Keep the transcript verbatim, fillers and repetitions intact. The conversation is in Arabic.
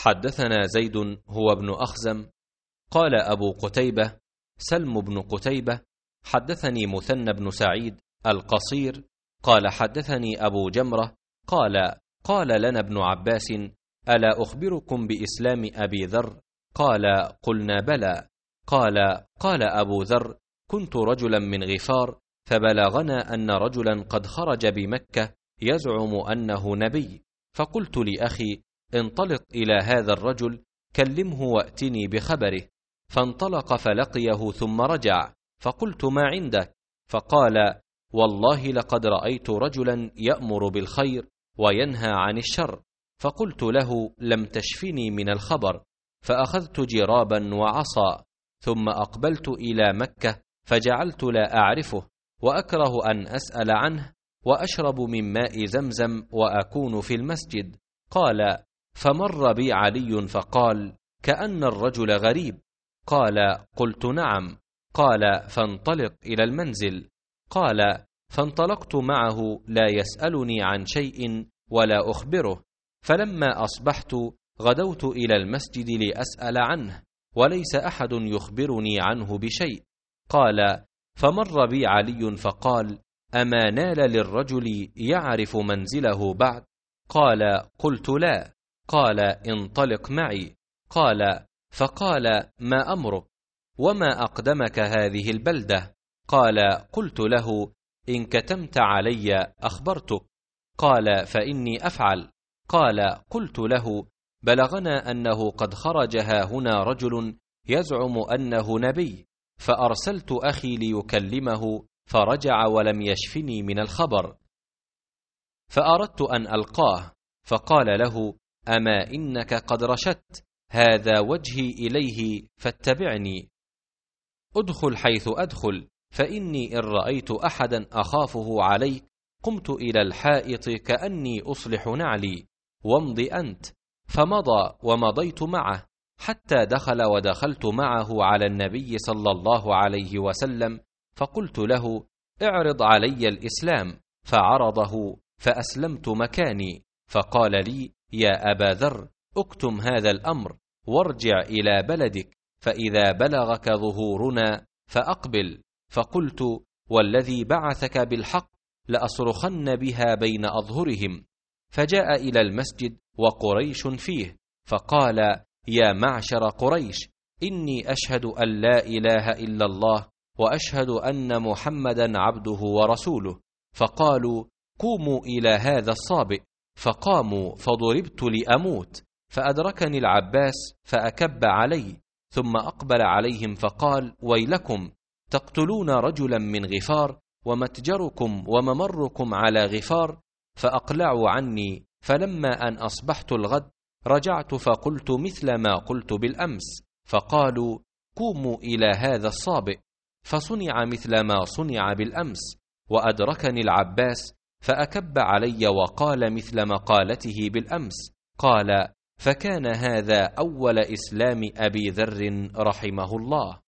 حدثنا زيد هو بن أخزم قال أبو قتيبة سلم بن قتيبة حدثني مثنى بن سعيد القصير قال حدثني أبو جمرة قال قال لنا ابن عباس ألا أخبركم بإسلام أبي ذر؟ قال قلنا بلى. قال قال أبو ذر كنت رجلا من غفار فبلغنا أن رجلا قد خرج بمكة يزعم أنه نبي، فقلت لأخي انطلق إلى هذا الرجل كلمه وأتني بخبره، فانطلق فلقيه ثم رجع، فقلت ما عندك؟ فقال والله لقد رأيت رجلا يأمر بالخير وينهى عن الشر، فقلت له لم تشفني من الخبر، فأخذت جرابا وعصا ثم أقبلت إلى مكة فجعلت لا أعرفه وأكره أن أسأل عنه وأشرب من ماء زمزم وأكون في المسجد. قال فمر بي علي فقال كأن الرجل غريب. قال قلت نعم. قال فانطلق إلى المنزل. قال فانطلقت معه لا يسألني عن شيء ولا أخبره، فلما أصبحت غدوت إلى المسجد لأسأل عنه وليس أحد يخبرني عنه بشيء. قال فمر بي علي فقال أما نال للرجل يعرف منزله بعد؟ قال قلت لا. قال انطلق معي. قال فقال ما أمرك وما أقدمك هذه البلدة؟ قال قلت له إن كتمت علي أخبرتك. قال فإني أفعل. قال قلت له بلغنا أنه قد خرج ها هنا رجل يزعم أنه نبي، فأرسلت أخي ليكلمه فرجع ولم يشفني من الخبر، فأردت أن ألقاه، فقال له أما إنك قد رشدت، هذا وجهي إليه فاتبعني. أدخل حيث أدخل، فإني إن رأيت أحدا أخافه عليك قمت إلى الحائط كأني أصلح نعلي، وامض أنت. فمضى ومضيت معه حتى دخل ودخلت معه على النبي صلى الله عليه وسلم، فقلت له اعرض علي الإسلام، فعرضه فأسلمت مكاني، فقال لي يا أبا ذر اكتم هذا الأمر وارجع إلى بلدك، فإذا بلغك ظهورنا فأقبل. فقلت والذي بعثك بالحق لأصرخن بها بين أظهرهم. فجاء إلى المسجد وقريش فيه، فقال يا معشر قريش إني أشهد أن لا إله إلا الله وأشهد أن محمدا عبده ورسوله. فقالوا قوموا إلى هذا الصابئ، فقاموا فضربت لأموت، فأدركني العباس فأكب علي، ثم أقبل عليهم فقال ويلكم تقتلون رجلا من غفار ومتجركم وممركم على غفار. فأقلعوا عني، فلما أن أصبحت الغد رجعت فقلت مثل ما قلت بالأمس، فقالوا قوموا إلى هذا الصابئ، فصنع مثل ما صنع بالأمس، وأدركني العباس فأكب علي وقال مثل مقالته بالأمس. قال فكان هذا أول إسلام أبي ذر رحمه الله.